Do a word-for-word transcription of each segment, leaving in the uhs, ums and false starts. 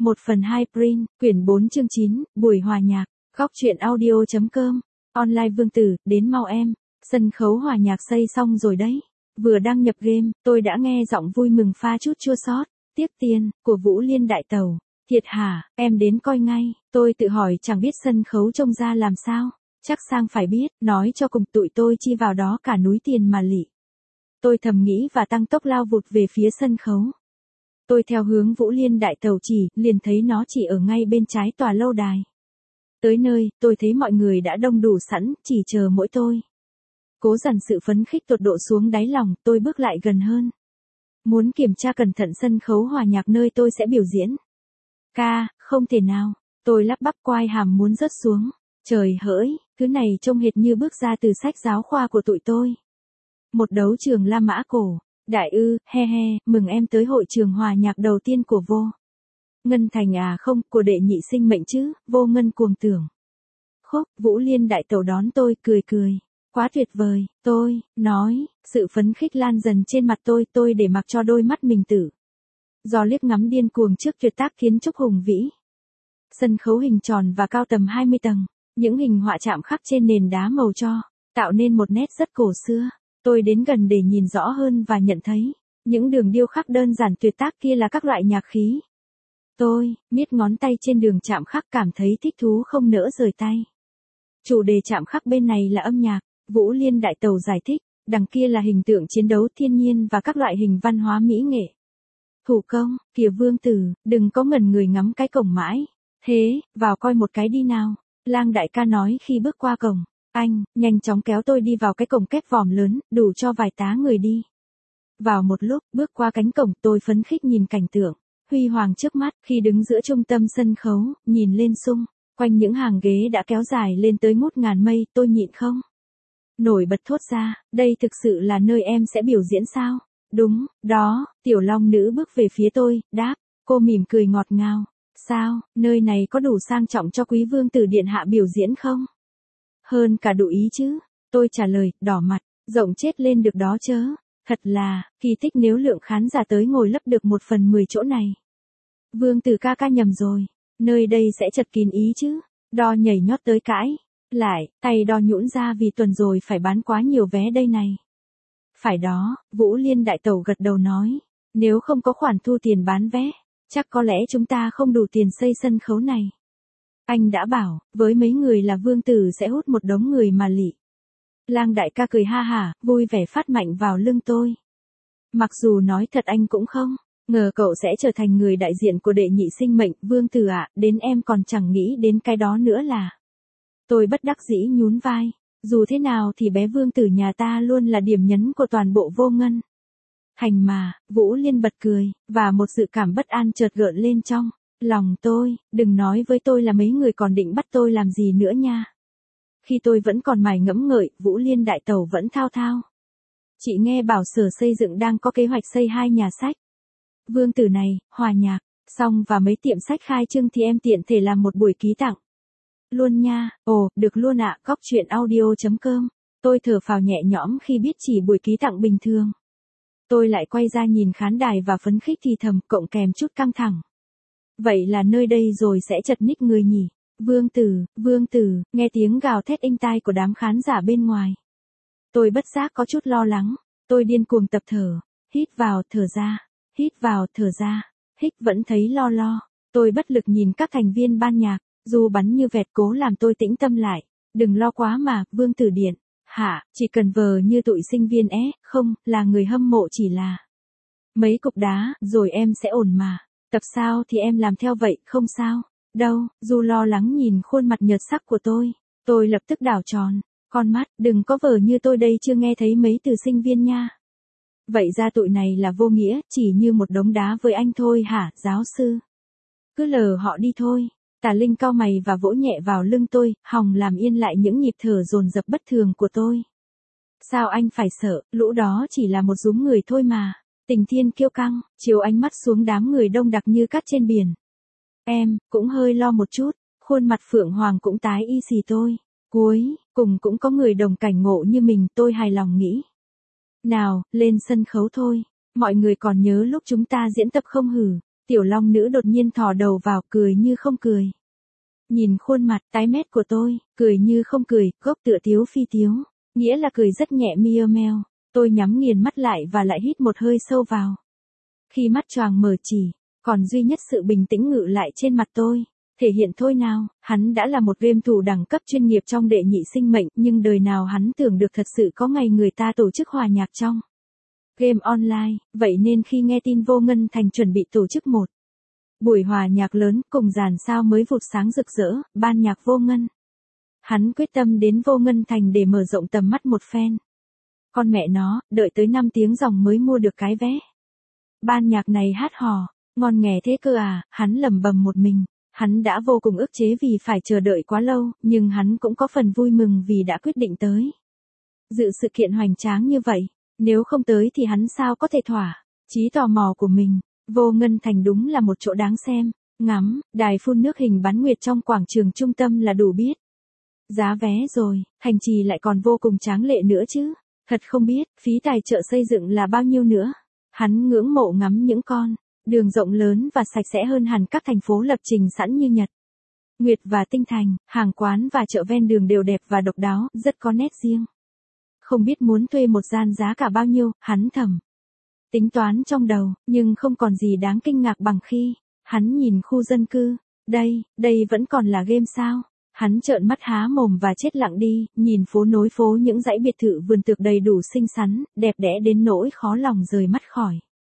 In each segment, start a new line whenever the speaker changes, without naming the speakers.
một phần hai Print, quyển bốn chương chín, buổi hòa nhạc, góc truyện audio.com, online Vương Tử, đến mau em, sân khấu hòa nhạc xây xong rồi đấy. Vừa đăng nhập game, tôi đã nghe giọng vui mừng pha chút chua xót, tiếc tiền, của Vũ Liên đại tẩu. Thiệt hả, em đến coi ngay, tôi tự hỏi chẳng biết sân khấu trông ra làm sao, chắc Sang phải biết, nói cho cùng tụi tôi chi vào đó cả núi tiền mà lị. Tôi thầm nghĩ và tăng tốc lao vụt về phía sân khấu. Tôi theo hướng Vũ Liên đại tẩu chỉ, liền thấy nó chỉ ở ngay bên trái tòa lâu đài. Tới nơi, tôi thấy mọi người đã đông đủ sẵn, chỉ chờ mỗi tôi. Cố dằn sự phấn khích tột độ xuống đáy lòng, tôi bước lại gần hơn. Muốn kiểm tra cẩn thận sân khấu hòa nhạc nơi tôi sẽ biểu diễn. Ca, không thể nào, tôi lắp bắp quai hàm muốn rớt xuống. Trời hỡi, thứ này trông hệt như bước ra từ sách giáo khoa của tụi tôi. Một đấu trường La Mã cổ, đại ư, he he, mừng em tới hội trường hòa nhạc đầu tiên của Vô Ngân Thành à không, của đệ nhị sinh mệnh chứ, Vô Ngân cuồng tưởng. Khúc, Vũ Liên đại tẩu đón tôi, cười cười. Quá tuyệt vời, tôi, nói, sự phấn khích lan dần trên mặt tôi, tôi để mặc cho đôi mắt mình tử. Do liếc ngắm điên cuồng trước tuyệt tác kiến trúc hùng vĩ. Sân khấu hình tròn và cao tầm hai mươi tầng, những hình họa chạm khắc trên nền đá màu cho, tạo nên một nét rất cổ xưa. Tôi đến gần để nhìn rõ hơn và nhận thấy, những đường điêu khắc đơn giản tuyệt tác kia là các loại nhạc khí. Tôi, miết ngón tay trên đường chạm khắc cảm thấy thích thú không nỡ rời tay. Chủ đề chạm khắc bên này là âm nhạc, Vũ Liên đại tẩu giải thích, đằng kia là hình tượng chiến đấu thiên nhiên và các loại hình văn hóa mỹ nghệ. Thủ công, kìa Vương Tử, đừng có ngẩn người ngắm cái cổng mãi. Thế, vào coi một cái đi nào, Lang đại ca nói khi bước qua cổng. Anh, nhanh chóng kéo tôi đi vào cái cổng kép vòm lớn, đủ cho vài tá người đi. Vào một lúc, bước qua cánh cổng, tôi phấn khích nhìn cảnh tượng huy hoàng trước mắt, khi đứng giữa trung tâm sân khấu, nhìn lên xung quanh những hàng ghế đã kéo dài lên tới ngút ngàn mây, tôi nhịn không nổi bật thốt ra, đây thực sự là nơi em sẽ biểu diễn sao? Đúng, đó, Tiểu Long nữ bước về phía tôi, đáp, cô mỉm cười ngọt ngào. Sao, nơi này có đủ sang trọng cho quý vương tử điện hạ biểu diễn không? Hơn cả đủ ý chứ, tôi trả lời, đỏ mặt, rộng chết lên được đó chớ. Thật là, kỳ tích nếu lượng khán giả tới ngồi lấp được một phần mười chỗ này. Vương tử ca ca nhầm rồi, nơi đây sẽ chật kín ý chứ, đo nhảy nhót tới cãi. Lại, tay đo nhũn ra vì tuần rồi phải bán quá nhiều vé đây này. Phải đó, Vũ Liên đại tẩu gật đầu nói, nếu không có khoản thu tiền bán vé, chắc có lẽ chúng ta không đủ tiền xây sân khấu này. Anh đã bảo, với mấy người là vương tử sẽ hút một đống người mà lị. Lang đại ca cười ha hả, vui vẻ phát mạnh vào lưng tôi. Mặc dù nói thật anh cũng không ngờ cậu sẽ trở thành người đại diện của đệ nhị sinh mệnh, Vương Tử ạ, đến em còn chẳng nghĩ đến cái đó nữa là. Tôi bất đắc dĩ nhún vai, dù thế nào thì bé Vương Tử nhà ta luôn là điểm nhấn của toàn bộ Vô Ngân Thành mà. Vũ Liên bật cười, và một sự cảm bất an chợt gợn lên trong lòng tôi, đừng nói với tôi là mấy người còn định bắt tôi làm gì nữa nha. Khi tôi vẫn còn mải ngẫm ngợi, Vũ Liên đại tẩu vẫn thao thao. Chị nghe bảo Sở Xây dựng đang có kế hoạch xây hai nhà sách. Vương Tử này, hòa nhạc, xong và mấy tiệm sách khai trương thì em tiện thể làm một buổi ký tặng. Luôn nha, ồ, được luôn ạ, góc truyện audio.com. Tôi thở phào nhẹ nhõm khi biết chỉ buổi ký tặng bình thường. Tôi lại quay ra nhìn khán đài và phấn khích thì thầm, cộng kèm chút căng thẳng. Vậy là nơi đây rồi sẽ chật ních người nhỉ? Vương Tử, Vương Tử, nghe tiếng gào thét inh tai của đám khán giả bên ngoài. Tôi bất giác có chút lo lắng, tôi điên cuồng tập thở, hít vào, thở ra, hít vào, thở ra, hít vẫn thấy lo lo. Tôi bất lực nhìn các thành viên ban nhạc, dù bắn như vẹt cố làm tôi tĩnh tâm lại. Đừng lo quá mà, Vương Tử điện hả, chỉ cần vờ như tụi sinh viên é, không, là người hâm mộ chỉ là mấy cục đá, rồi em sẽ ổn mà. Tập sao thì em làm theo vậy, không sao. Đâu, dù lo lắng nhìn khuôn mặt nhợt sắc của tôi, tôi lập tức đảo tròn con mắt, đừng có vờ như tôi đây chưa nghe thấy mấy từ sinh viên nha. Vậy ra tụi này là vô nghĩa, chỉ như một đống đá với anh thôi hả, giáo sư? Cứ lờ họ đi thôi. Tả Linh cau mày và vỗ nhẹ vào lưng tôi, hòng làm yên lại những nhịp thở dồn dập bất thường của tôi. Sao anh phải sợ, lũ đó chỉ là một dúm người thôi mà. Tình Thiên kiêu căng, chiếu ánh mắt xuống đám người đông đặc như cát trên biển. Em, cũng hơi lo một chút, khuôn mặt Phượng Hoàng cũng tái y xì tôi. Cuối, cùng cũng có người đồng cảnh ngộ như mình, tôi hài lòng nghĩ. Nào, lên sân khấu thôi, mọi người còn nhớ lúc chúng ta diễn tập không hử? Tiểu long nữ đột nhiên thò đầu vào, cười như không cười. Nhìn khuôn mặt tái mét của tôi, cười như không cười, gốc tựa tiếu phi tiếu, nghĩa là cười rất nhẹ miêu meo. Tôi nhắm nghiền mắt lại và lại hít một hơi sâu vào. Khi mắt choàng mở chỉ, còn duy nhất sự bình tĩnh ngự lại trên mặt tôi. Thể hiện thôi nào, hắn đã là một game thủ đẳng cấp chuyên nghiệp trong đệ nhị sinh mệnh, nhưng đời nào hắn tưởng được thật sự có ngày người ta tổ chức hòa nhạc trong game online, vậy nên khi nghe tin Vô Ngân Thành chuẩn bị tổ chức một buổi hòa nhạc lớn cùng dàn sao mới vụt sáng rực rỡ, ban nhạc Vô Ngân. Hắn quyết tâm đến Vô Ngân Thành để mở rộng tầm mắt một phen. Con mẹ nó, đợi tới năm tiếng dòng mới mua được cái vé. Ban nhạc này hát hò, ngon nghè thế cơ à, hắn lẩm bẩm một mình. Hắn đã vô cùng ức chế vì phải chờ đợi quá lâu, nhưng hắn cũng có phần vui mừng vì đã quyết định tới dự sự kiện hoành tráng như vậy. Nếu không tới thì hắn sao có thể thỏa chí tò mò của mình. Vô Ngân Thành đúng là một chỗ đáng xem, ngắm, đài phun nước hình bán nguyệt trong quảng trường trung tâm là đủ biết. Giá vé rồi, hành trì lại còn vô cùng tráng lệ nữa chứ. Thật không biết, phí tài trợ xây dựng là bao nhiêu nữa. Hắn ngưỡng mộ ngắm những con đường rộng lớn và sạch sẽ hơn hẳn các thành phố lập trình sẵn như Nhật Nguyệt và Tinh Thành, hàng quán và chợ ven đường đều đẹp và độc đáo, rất có nét riêng. Không biết muốn thuê một gian giá cả bao nhiêu, hắn thầm tính toán trong đầu, nhưng không còn gì đáng kinh ngạc bằng khi hắn nhìn khu dân cư. Đây, đây vẫn còn là game sao? Hắn trợn mắt há mồm và chết lặng đi, nhìn phố nối phố những dãy biệt thự vườn tược đầy đủ xinh xắn, đẹp đẽ đến nỗi khó lòng rời mắt khỏi.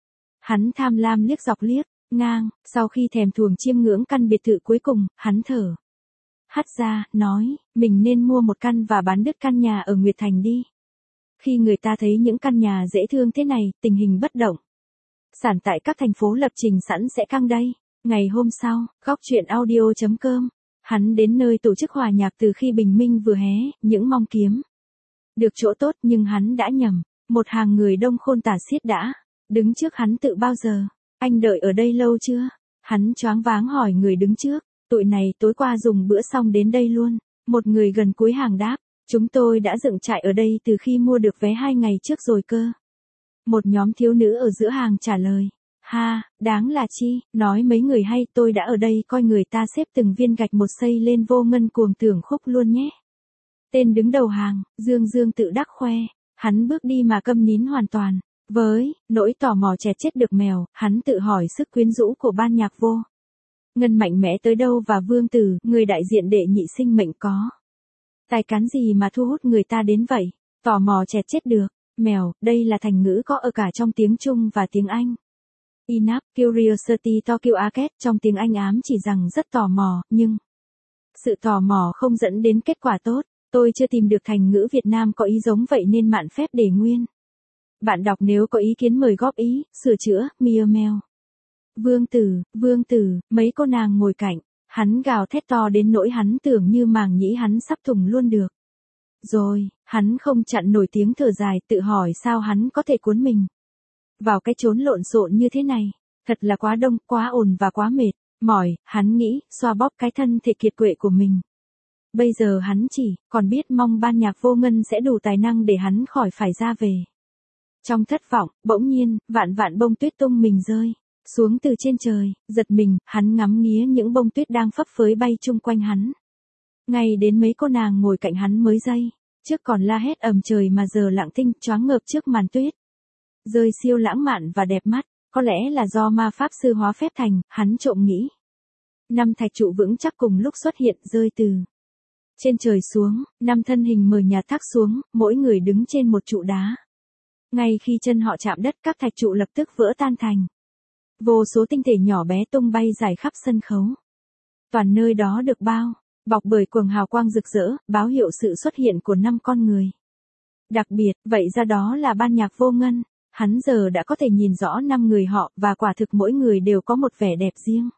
Hắn tham lam liếc dọc liếc ngang, sau khi thèm thuồng chiêm ngưỡng căn biệt thự cuối cùng, hắn thở hắt ra, nói, mình nên mua một căn và bán đứt căn nhà ở Nguyệt Thành đi. Khi người ta thấy những căn nhà dễ thương thế này, tình hình bất động sản tại các thành phố lập trình sẵn sẽ căng đây. Ngày hôm sau, góc truyện audio chấm com, hắn đến nơi tổ chức hòa nhạc từ khi bình minh vừa hé, những mong kiếm được chỗ tốt, nhưng hắn đã nhầm. Một hàng người đông khôn tả xiết đã đứng trước hắn tự bao giờ. Anh đợi ở đây lâu chưa? Hắn choáng váng hỏi người đứng trước. Tụi này tối qua dùng bữa xong đến đây luôn. Một người gần cuối hàng đáp. Chúng tôi đã dựng trại ở đây từ khi mua được vé hai ngày trước rồi cơ. Một nhóm thiếu nữ ở giữa hàng trả lời. Ha, đáng là chi, nói mấy người hay, tôi đã ở đây coi người ta xếp từng viên gạch một xây lên Vô Ngân cuồng tưởng khúc luôn nhé. Tên đứng đầu hàng, Dương Dương tự đắc khoe. Hắn bước đi mà câm nín hoàn toàn. Với nỗi tò mò chẹt chết được mèo, hắn tự hỏi sức quyến rũ của ban nhạc Vô Ngân mạnh mẽ tới đâu và Vương Tử, người đại diện đệ nhị sinh mệnh có tài cán gì mà thu hút người ta đến vậy. Tò mò chẹt chết được mèo, đây là thành ngữ có ở cả trong tiếng Trung và tiếng Anh. Enough, curiosity Tokyo Arcade trong tiếng Anh ám chỉ rằng rất tò mò, nhưng sự tò mò không dẫn đến kết quả tốt. Tôi chưa tìm được thành ngữ Việt Nam có ý giống vậy nên mạn phép để nguyên. Bạn đọc nếu có ý kiến mời góp ý, sửa chữa, miêu meo. Vương Tử, Vương Tử, mấy cô nàng ngồi cạnh, hắn gào thét to đến nỗi hắn tưởng như màng nhĩ hắn sắp thủng luôn được. Rồi, hắn không chặn nổi tiếng thở dài, tự hỏi sao hắn có thể cuốn mình vào cái chốn lộn xộn như thế này. Thật là quá đông, quá ồn và quá mệt, mỏi, hắn nghĩ, xoa bóp cái thân thể kiệt quệ của mình. Bây giờ hắn chỉ còn biết mong ban nhạc Vô Ngân sẽ đủ tài năng để hắn khỏi phải ra về. Trong thất vọng, bỗng nhiên, vạn vạn bông tuyết tung mình rơi xuống từ trên trời. Giật mình, hắn ngắm nghía những bông tuyết đang phấp phới bay chung quanh hắn. Ngay đến mấy cô nàng ngồi cạnh hắn mới giây trước còn la hét ầm trời mà giờ lặng thinh, choáng ngợp trước màn tuyết rơi siêu lãng mạn và đẹp mắt. Có lẽ là do ma pháp sư hóa phép thành, hắn trộm nghĩ. Năm thạch trụ vững chắc cùng lúc xuất hiện, rơi từ trên trời xuống, năm thân hình mờ nhạt thác xuống, mỗi người đứng trên một trụ đá. Ngay khi chân họ chạm đất, các thạch trụ lập tức vỡ tan thành vô số tinh thể nhỏ bé tung bay dài khắp sân khấu. Toàn nơi đó được bao bọc bởi quầng hào quang rực rỡ, báo hiệu sự xuất hiện của năm con người đặc biệt. Vậy ra đó là ban nhạc Vô Ngân. Hắn giờ đã có thể nhìn rõ năm người họ, và quả thực mỗi người đều có một vẻ đẹp riêng.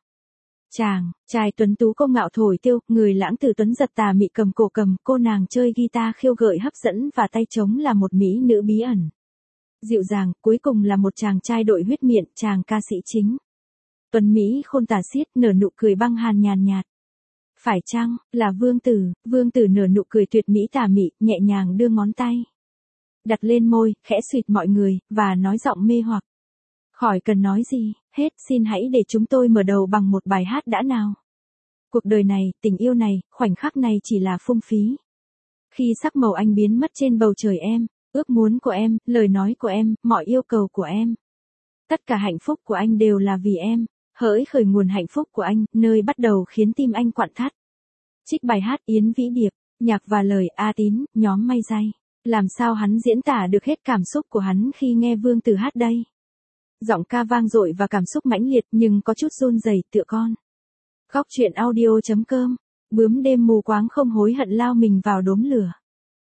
Chàng trai tuấn tú công ngạo thổi tiêu, người lãng tử tuấn giật tà mị cầm cổ cầm, cô nàng chơi guitar khiêu gợi hấp dẫn và tay trống là một mỹ nữ bí ẩn dịu dàng, cuối cùng là một chàng trai đội huyết miệng, chàng ca sĩ chính tuấn mỹ khôn tả xiết, nở nụ cười băng hàn nhàn nhạt. Phải chăng là Vương Tử? Vương Tử nở nụ cười tuyệt mỹ tà mị, nhẹ nhàng đưa ngón tay đặt lên môi, khẽ xuyệt mọi người và nói giọng mê hoặc. Khỏi cần nói gì, hết, xin hãy để chúng tôi mở đầu bằng một bài hát đã nào. Cuộc đời này, tình yêu này, khoảnh khắc này chỉ là phung phí. Khi sắc màu anh biến mất trên bầu trời em, ước muốn của em, lời nói của em, mọi yêu cầu của em. Tất cả hạnh phúc của anh đều là vì em, hỡi khởi nguồn hạnh phúc của anh, nơi bắt đầu khiến tim anh quặn thắt. Trích bài hát Yến Vĩ Điệp, nhạc và lời A Tín, nhóm May Day. Làm sao hắn diễn tả được hết cảm xúc của hắn khi nghe Vương Tử hát đây? Giọng ca vang dội và cảm xúc mãnh liệt nhưng có chút run rẩy tựa con. Góc truyện audio chấm com, bướm đêm mù quáng không hối hận lao mình vào đốm lửa.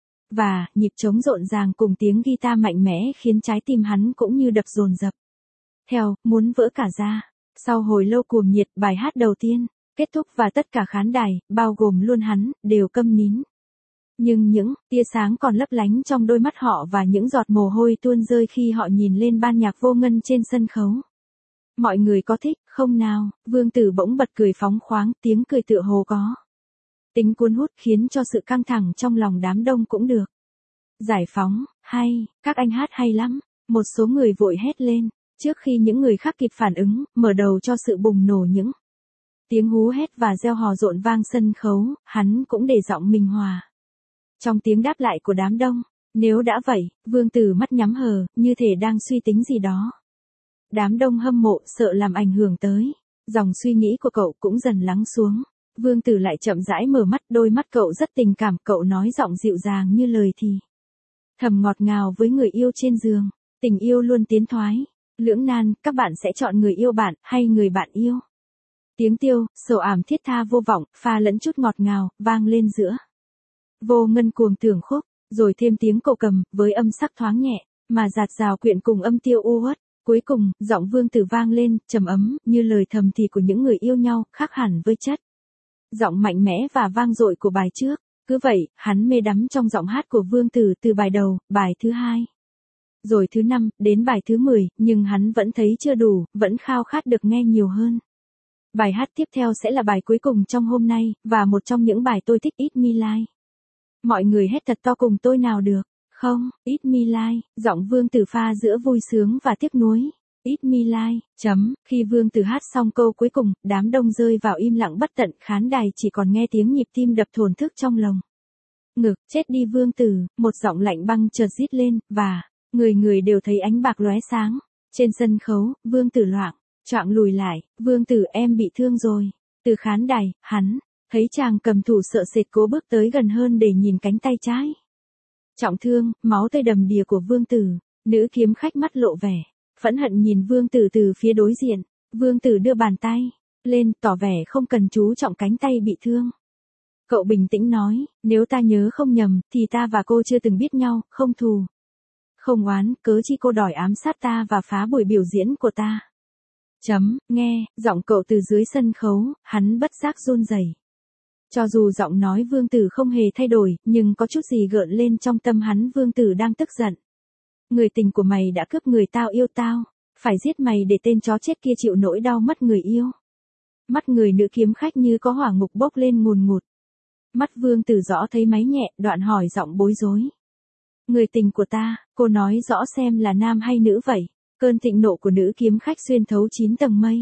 Và, nhịp trống rộn ràng cùng tiếng guitar mạnh mẽ khiến trái tim hắn cũng như đập dồn dập. Theo, muốn vỡ cả ra. Sau hồi lâu cuồng nhiệt, bài hát đầu tiên, kết thúc và tất cả khán đài, bao gồm luôn hắn, đều câm nín. Nhưng những tia sáng còn lấp lánh trong đôi mắt họ và những giọt mồ hôi tuôn rơi khi họ nhìn lên ban nhạc vô ngân trên sân khấu. Mọi người có thích, không nào? Vương Tử bỗng bật cười phóng khoáng, tiếng cười tựa hồ có tính cuốn hút khiến cho sự căng thẳng trong lòng đám đông cũng được giải phóng. Hay, các anh hát hay lắm, một số người vội hét lên, trước khi những người khác kịp phản ứng, mở đầu cho sự bùng nổ những tiếng hú hét và reo hò rộn vang sân khấu, hắn cũng để giọng mình hòa trong tiếng đáp lại của đám đông. Nếu đã vậy, Vương Tử mắt nhắm hờ, như thể đang suy tính gì đó. Đám đông hâm mộ sợ làm ảnh hưởng tới. Dòng suy nghĩ của cậu cũng dần lắng xuống. Vương Tử lại chậm rãi mở mắt, đôi mắt cậu rất tình cảm, cậu nói giọng dịu dàng như lời thì thầm ngọt ngào với người yêu trên giường. Tình yêu luôn tiến thoái lưỡng nan, các bạn sẽ chọn người yêu bạn hay người bạn yêu? Tiếng tiêu, sầu ảm thiết tha vô vọng, pha lẫn chút ngọt ngào, vang lên giữa vô ngân cuồng tưởng khúc, rồi thêm tiếng cậu cầm, với âm sắc thoáng nhẹ, mà dạt dào quyện cùng âm tiêu u uất. Cuối cùng, giọng Vương Tử vang lên, trầm ấm, như lời thầm thì của những người yêu nhau, khác hẳn với chất giọng mạnh mẽ và vang dội của bài trước. Cứ vậy, hắn mê đắm trong giọng hát của Vương Tử từ bài đầu, bài thứ hai, rồi thứ năm, đến bài thứ mười, nhưng hắn vẫn thấy chưa đủ, vẫn khao khát được nghe nhiều hơn. Bài hát tiếp theo sẽ là bài cuối cùng trong hôm nay, và một trong những bài tôi thích, It's Me Like. Mọi người hét thật to cùng tôi nào được không? It's Me Like, giọng Vương Tử pha giữa vui sướng và tiếc nuối. It's Me Like, chấm, khi Vương Tử hát xong câu cuối cùng, đám đông rơi vào im lặng bất tận, khán đài chỉ còn nghe tiếng nhịp tim đập thổn thức trong lồng ngực. Chết đi Vương Tử, một giọng lạnh băng chợt rít lên, và người người đều thấy ánh bạc lóe sáng. Trên sân khấu, Vương Tử loạng choạng lùi lại. Vương Tử, em bị thương rồi. Từ khán đài, hắn thấy chàng cầm thủ sợ sệt cố bước tới gần hơn để nhìn cánh tay trái trọng thương, máu tươi đầm đìa của Vương Tử. Nữ kiếm khách mắt lộ vẻ phẫn hận nhìn Vương Tử từ phía đối diện. Vương Tử đưa bàn tay lên, tỏ vẻ không cần chú trọng cánh tay bị thương. Cậu bình tĩnh nói, nếu ta nhớ không nhầm, thì ta và cô chưa từng biết nhau, không thù không oán, cớ chi cô đòi ám sát ta và phá buổi biểu diễn của ta. Chấm, nghe, giọng cậu từ dưới sân khấu, hắn bất giác run rẩy. Cho dù giọng nói Vương Tử không hề thay đổi, nhưng có chút gì gợn lên trong tâm hắn. Vương Tử đang tức giận. Người tình của mày đã cướp người tao yêu tao, phải giết mày để tên chó chết kia chịu nỗi đau mất người yêu. Mắt người nữ kiếm khách như có hỏa ngục bốc lên ngùn ngụt. Mắt Vương Tử rõ thấy máy nhẹ, đoạn hỏi giọng bối rối. Người tình của ta, cô nói rõ xem là nam hay nữ vậy? Cơn thịnh nộ của nữ kiếm khách xuyên thấu chín tầng mây.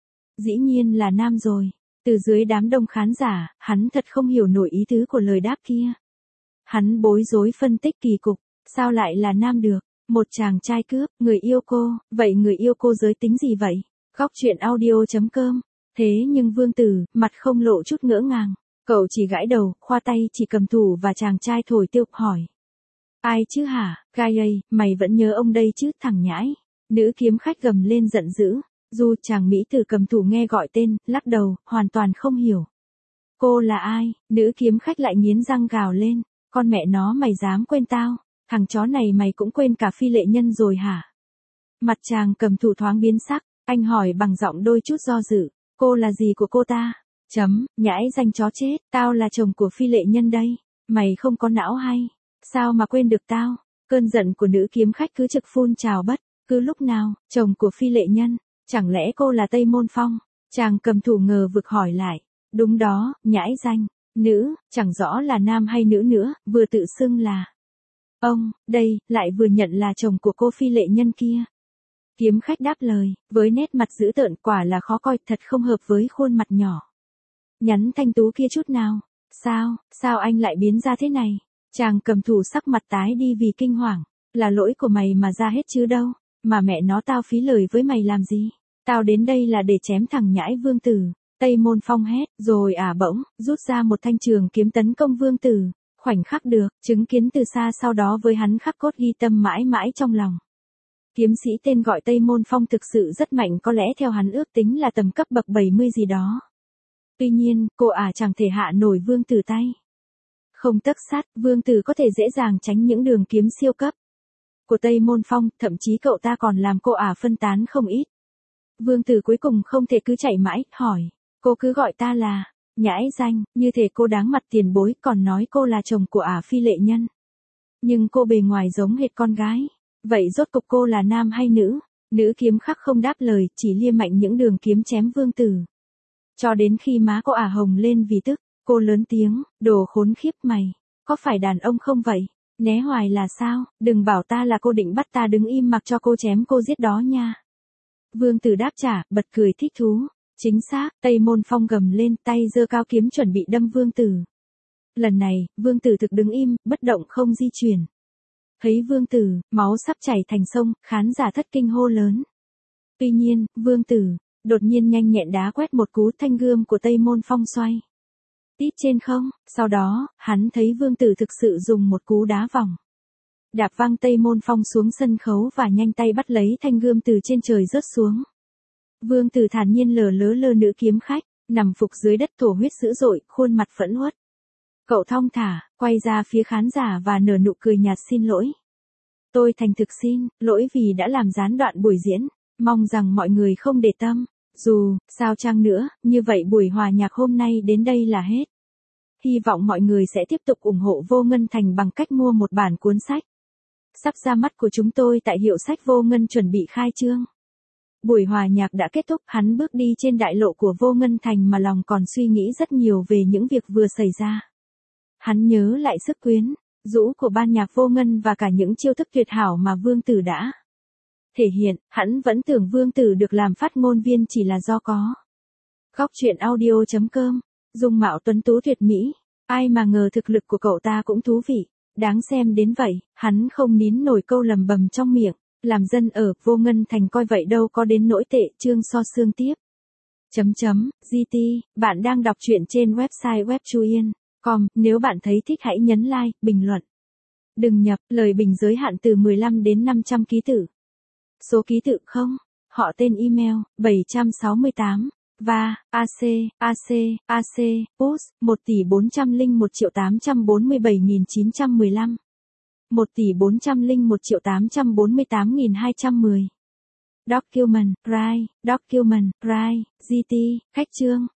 Dĩ nhiên là nam rồi. Từ dưới đám đông khán giả, hắn thật không hiểu nổi ý tứ của lời đáp kia. Hắn bối rối phân tích kỳ cục, sao lại là nam được? Một chàng trai cướp, người yêu cô, vậy người yêu cô giới tính gì vậy? Góc truyện audio chấm com. Thế nhưng Vương Tử, mặt không lộ chút ngỡ ngàng. Cậu chỉ gãi đầu, khoa tay chỉ cầm thủ và chàng trai thổi tiêu, hỏi. Ai chứ hả? Gai ây, mày vẫn nhớ ông đây chứ, thằng nhãi. Nữ kiếm khách gầm lên giận dữ. Dù chàng mỹ tử cầm thủ nghe gọi tên, lắc đầu, hoàn toàn không hiểu. Cô là ai? Nữ kiếm khách lại nghiến răng gào lên. Con mẹ nó, mày dám quên tao? Thằng chó này mày cũng quên cả phi lệ nhân rồi hả? Mặt chàng cầm thủ thoáng biến sắc, anh hỏi bằng giọng đôi chút do dự. Cô là gì của cô ta? Chấm, nhãi danh chó chết, tao là chồng của phi lệ nhân đây. Mày không có não hay? Sao mà quên được tao? Cơn giận của nữ kiếm khách cứ trực phun trào bất cứ lúc nào. Chồng của phi lệ nhân, chẳng lẽ cô là Tây Môn Phong? Chàng cầm thủ ngờ vực hỏi lại. Đúng đó, nhãi danh nữ, chẳng rõ là nam hay nữ nữa, vừa tự xưng là ông, đây, lại vừa nhận là chồng của cô phi lệ nhân kia. Kiếm khách đáp lời, với nét mặt dữ tợn quả là khó coi, thật không hợp với khuôn mặt nhỏ. Nhắn thanh tú kia chút nào. Sao, sao anh lại biến ra thế này? Chàng cầm thủ sắc mặt tái đi vì kinh hoàng. Là lỗi của mày mà ra hết chứ đâu. Mà mẹ nó tao phí lời với mày làm gì? Tao đến đây là để chém thằng nhãi Vương Tử. Tây Môn Phong hét, rồi ả bỗng, rút ra một thanh trường kiếm tấn công Vương Tử. Khoảnh khắc được, chứng kiến từ xa sau đó với hắn khắc cốt ghi tâm mãi mãi trong lòng. Kiếm sĩ tên gọi Tây Môn Phong thực sự rất mạnh, có lẽ theo hắn ước tính là tầm cấp bậc bảy mươi gì đó. Tuy nhiên, cô ả chẳng thể hạ nổi Vương Tử tay. Không tấc sắt, Vương Tử có thể dễ dàng tránh những đường kiếm siêu cấp của Tây Môn Phong, thậm chí cậu ta còn làm cô ả phân tán không ít. Vương Tử cuối cùng không thể cứ chạy mãi, hỏi, cô cứ gọi ta là nhãi danh, như thể cô đáng mặt tiền bối, còn nói cô là chồng của ả Phi Lệ Nhân. Nhưng cô bề ngoài giống hệt con gái. Vậy rốt cục cô là nam hay nữ? Nữ kiếm khắc không đáp lời, chỉ lia mạnh những đường kiếm chém Vương Tử. Cho đến khi má cô ả hồng lên vì tức, cô lớn tiếng, đồ khốn khiếp mày, có phải đàn ông không vậy? Né hoài là sao? Đừng bảo ta là cô định bắt ta đứng im mặc cho cô chém cô giết đó nha. Vương Tử đáp trả, bật cười thích thú. Chính xác, Tây Môn Phong gầm lên, tay giơ cao kiếm chuẩn bị đâm Vương Tử. Lần này, Vương Tử thực đứng im, bất động không di chuyển. Thấy Vương Tử, máu sắp chảy thành sông, khán giả thất kinh hô lớn. Tuy nhiên, Vương Tử, đột nhiên nhanh nhẹn đá quét một cú, thanh gươm của Tây Môn Phong xoay tít trên không, sau đó, hắn thấy Vương Tử thực sự dùng một cú đá vòng. Đạp văng Tây Môn Phong xuống sân khấu và nhanh tay bắt lấy thanh gươm từ trên trời rớt xuống. Vương Tử thản nhiên lờ lớ lơ nữ kiếm khách, nằm phục dưới đất thổ huyết dữ dội, khuôn mặt phẫn uất. Cậu thong thả, quay ra phía khán giả và nở nụ cười nhạt xin lỗi. Tôi thành thực xin lỗi vì đã làm gián đoạn buổi diễn, mong rằng mọi người không để tâm. Dù, sao chăng nữa, như vậy buổi hòa nhạc hôm nay đến đây là hết. Hy vọng mọi người sẽ tiếp tục ủng hộ Vô Ngân Thành bằng cách mua một bản cuốn sách sắp ra mắt của chúng tôi tại hiệu sách Vô Ngân chuẩn bị khai trương. Buổi hòa nhạc đã kết thúc, hắn bước đi trên đại lộ của Vô Ngân Thành mà lòng còn suy nghĩ rất nhiều về những việc vừa xảy ra. Hắn nhớ lại sức quyến rũ của ban nhạc Vô Ngân và cả những chiêu thức tuyệt hảo mà Vương Tử đã thể hiện. Hắn vẫn tưởng Vương Tử được làm phát ngôn viên chỉ là do có góc truyện audio chấm com, dung mạo tuấn tú tuyệt mỹ, ai mà ngờ thực lực của cậu ta cũng thú vị, đáng xem đến vậy. Hắn không nín nổi câu lầm bầm trong miệng, làm dân ở Vô Ngân Thành coi vậy đâu có đến nỗi tệ. Chương so xương tiếp. Chấm chấm, giê tê, bạn đang đọc truyện trên website webchuyen chấm com, nếu bạn thấy thích hãy nhấn like, bình luận. Đừng nhập, lời bình giới hạn từ mười lăm đến năm trăm ký tự. Số ký tự không, họ tên email, bảy sáu tám, và, ac, ac, ac, post, một tỷ bốn trăm lẻ một triệu tám trăm bốn mươi bảy nghìn chín trăm mười lăm. một tỷ bốn trăm lẻ một triệu tám trăm bốn mươi tám nghìn hai trăm mười. Document, Write, Document, Write, giê tê, khách chương.